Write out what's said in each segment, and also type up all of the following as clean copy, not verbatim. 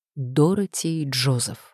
Дороти и Джозеф.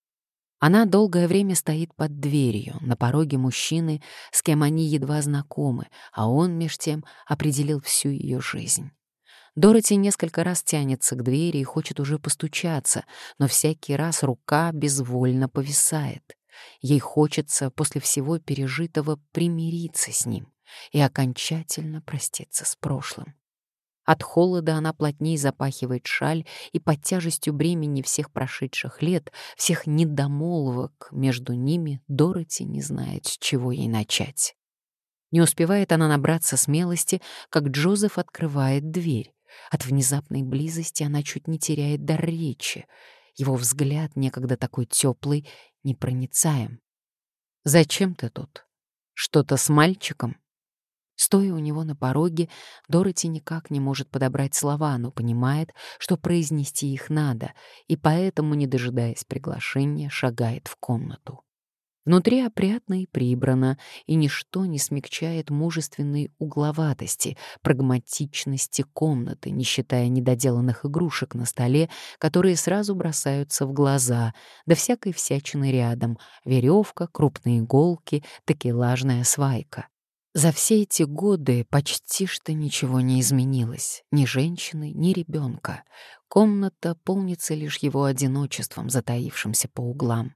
Она долгое время стоит под дверью, на пороге мужчины, с кем они едва знакомы, а он, меж тем, определил всю ее жизнь. Дороти несколько раз тянется к двери и хочет уже постучаться, но всякий раз рука безвольно повисает. Ей хочется после всего пережитого примириться с ним и окончательно проститься с прошлым. От холода она плотней запахивает шаль, и под тяжестью бремени всех прошедших лет, всех недомолвок между ними, Дороти не знает, с чего ей начать. Не успевает она набраться смелости, как Джозеф открывает дверь. От внезапной близости она чуть не теряет дар речи. Его взгляд, некогда такой теплый, непроницаем. «Зачем ты тут? Что-то с мальчиком?» Стоя у него на пороге, Дороти никак не может подобрать слова, но понимает, что произнести их надо, и поэтому, не дожидаясь приглашения, шагает в комнату. Внутри опрятно и прибрано, и ничто не смягчает мужественной угловатости, прагматичности комнаты, не считая недоделанных игрушек на столе, которые сразу бросаются в глаза, да всякой всячины рядом — веревка, крупные иголки, такелажная свайка. За все эти годы почти что ничего не изменилось, ни женщины, ни ребенка. Комната полнится лишь его одиночеством, затаившимся по углам.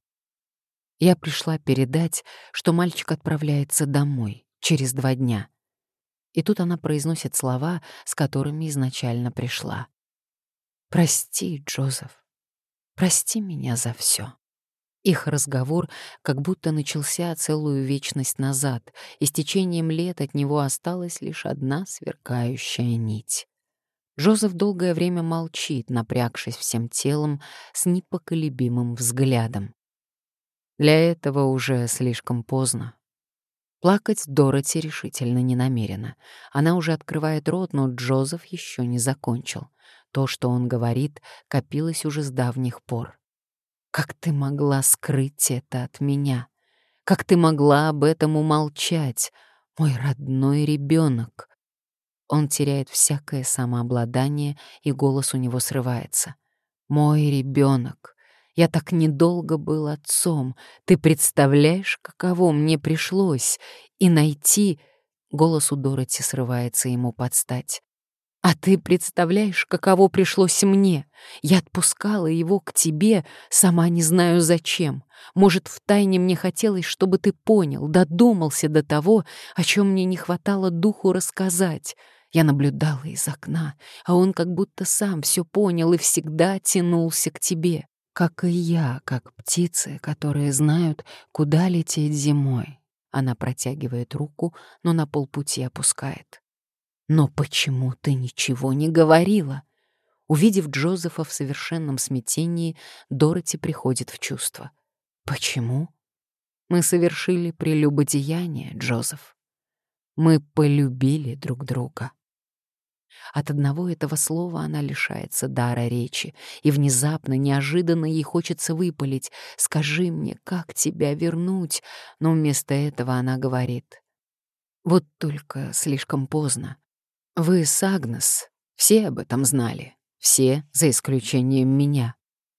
Я пришла передать, что мальчик отправляется домой через 2 дня. И тут она произносит слова, с которыми изначально пришла. «Прости, Джозеф, прости меня за все». Их разговор как будто начался целую вечность назад, и с течением лет от него осталась лишь одна сверкающая нить. Джозеф долгое время молчит, напрягшись всем телом, с непоколебимым взглядом. Для этого уже слишком поздно. Плакать Дороти решительно не намерена. Она уже открывает рот, но Джозеф еще не закончил. То, что он говорит, копилось уже с давних пор. «Как ты могла скрыть это от меня? Как ты могла об этом умолчать? Мой родной ребенок!» Он теряет всякое самообладание, и голос у него срывается. «Мой ребенок! Я так недолго был отцом. Ты представляешь, каково мне пришлось? И найти...» Голос у Дороти срывается ему под стать. «А ты представляешь, каково пришлось мне? Я отпускала его к тебе, сама не знаю зачем. Может, втайне мне хотелось, чтобы ты понял, додумался до того, о чем мне не хватало духу рассказать. Я наблюдала из окна, а он как будто сам все понял и всегда тянулся к тебе, как и я, как птицы, которые знают, куда лететь зимой». Она протягивает руку, но на полпути опускает. «Но почему ты ничего не говорила?» Увидев Джозефа в совершенном смятении, Дороти приходит в чувство. «Почему?» «Мы совершили прелюбодеяние, Джозеф. Мы полюбили друг друга». От одного этого слова она лишается дара речи, и внезапно, неожиданно ей хочется выпалить: «Скажи мне, как тебя вернуть?» Но вместо этого она говорит: «Вот только слишком поздно. Вы с Агнес, все об этом знали, все, за исключением меня».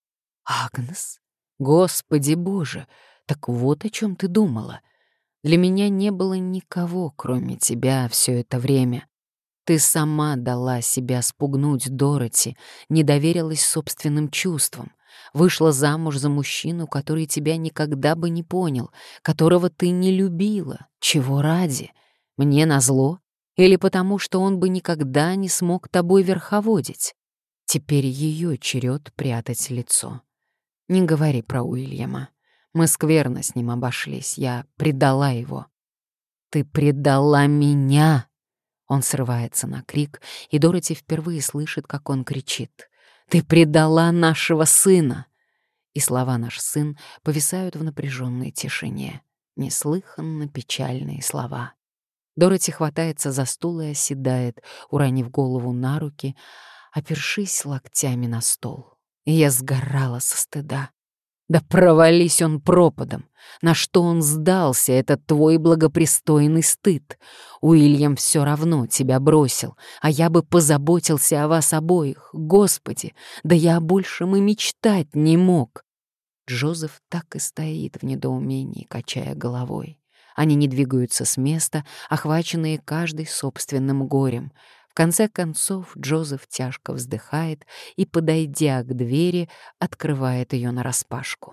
«Агнес? Господи Боже, так вот о чем ты думала. Для меня не было никого, кроме тебя, все это время. Ты сама дала себя спугнуть, Дороти, не доверилась собственным чувствам, вышла замуж за мужчину, который тебя никогда бы не понял, которого ты не любила. Чего ради? Мне назло? Или потому, что он бы никогда не смог тобой верховодить?» Теперь ее черед прятать лицо. «Не говори про Уильяма. Мы скверно с ним обошлись. Я предала его». «Ты предала меня!» Он срывается на крик, и Дороти впервые слышит, как он кричит: «Ты предала нашего сына!» И слова «наш сын» повисают в напряженной тишине. Неслыханно печальные слова. Дороти хватается за стул и оседает, уронив голову на руки, опершись локтями на стол. И я сгорала со стыда. Да провались он пропадом! На что он сдался, этот твой благопристойный стыд? Уильям все равно тебя бросил, а я бы позаботился о вас обоих. Господи, да я о большем и мечтать не мог!» Джозеф так и стоит в недоумении, качая головой. Они не двигаются с места, охваченные каждый собственным горем. В конце концов Джозеф тяжко вздыхает и, подойдя к двери, открывает ее нараспашку.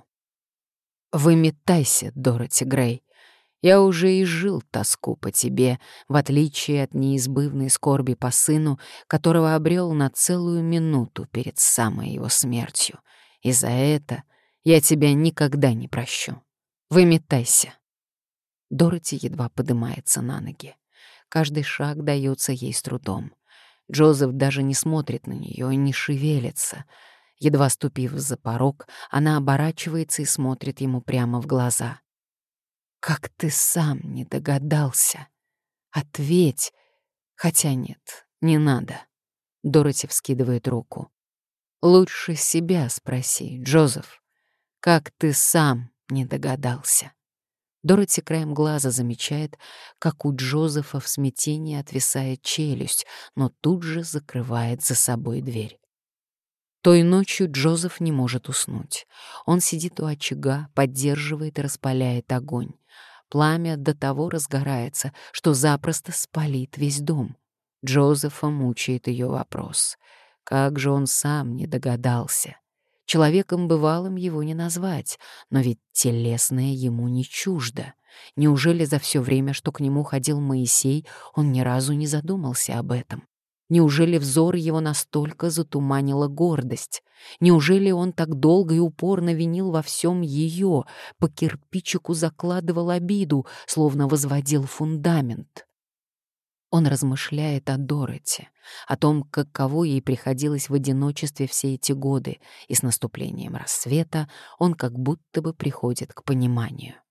«Выметайся, Дороти Грей. Я уже изжил тоску по тебе, в отличие от неизбывной скорби по сыну, которого обрел на целую минуту перед самой его смертью. И за это я тебя никогда не прощу. Выметайся». Дороти едва поднимается на ноги. Каждый шаг дается ей с трудом. Джозеф даже не смотрит на нее и не шевелится. Едва ступив за порог, она оборачивается и смотрит ему прямо в глаза. «Как ты сам не догадался? Ответь!» «Хотя нет, не надо». Дороти вскидывает руку. «Лучше себя спроси, Джозеф. Как ты сам не догадался?» Дороти краем глаза замечает, как у Джозефа в смятении отвисает челюсть, но тут же закрывает за собой дверь. Той ночью Джозеф не может уснуть. Он сидит у очага, поддерживает и распаляет огонь. Пламя до того разгорается, что запросто спалит весь дом. Джозефа мучает ее вопрос. Как же он сам не догадался? Человеком бывалым его не назвать, но ведь телесное ему не чуждо. Неужели за все время, что к нему ходил Моисей, он ни разу не задумался об этом? Неужели взор его настолько затуманила гордость? Неужели он так долго и упорно винил во всем ее, по кирпичику закладывал обиду, словно возводил фундамент? Он размышляет о Дороти, о том, каково ей приходилось в одиночестве все эти годы, и с наступлением рассвета он как будто бы приходит к пониманию.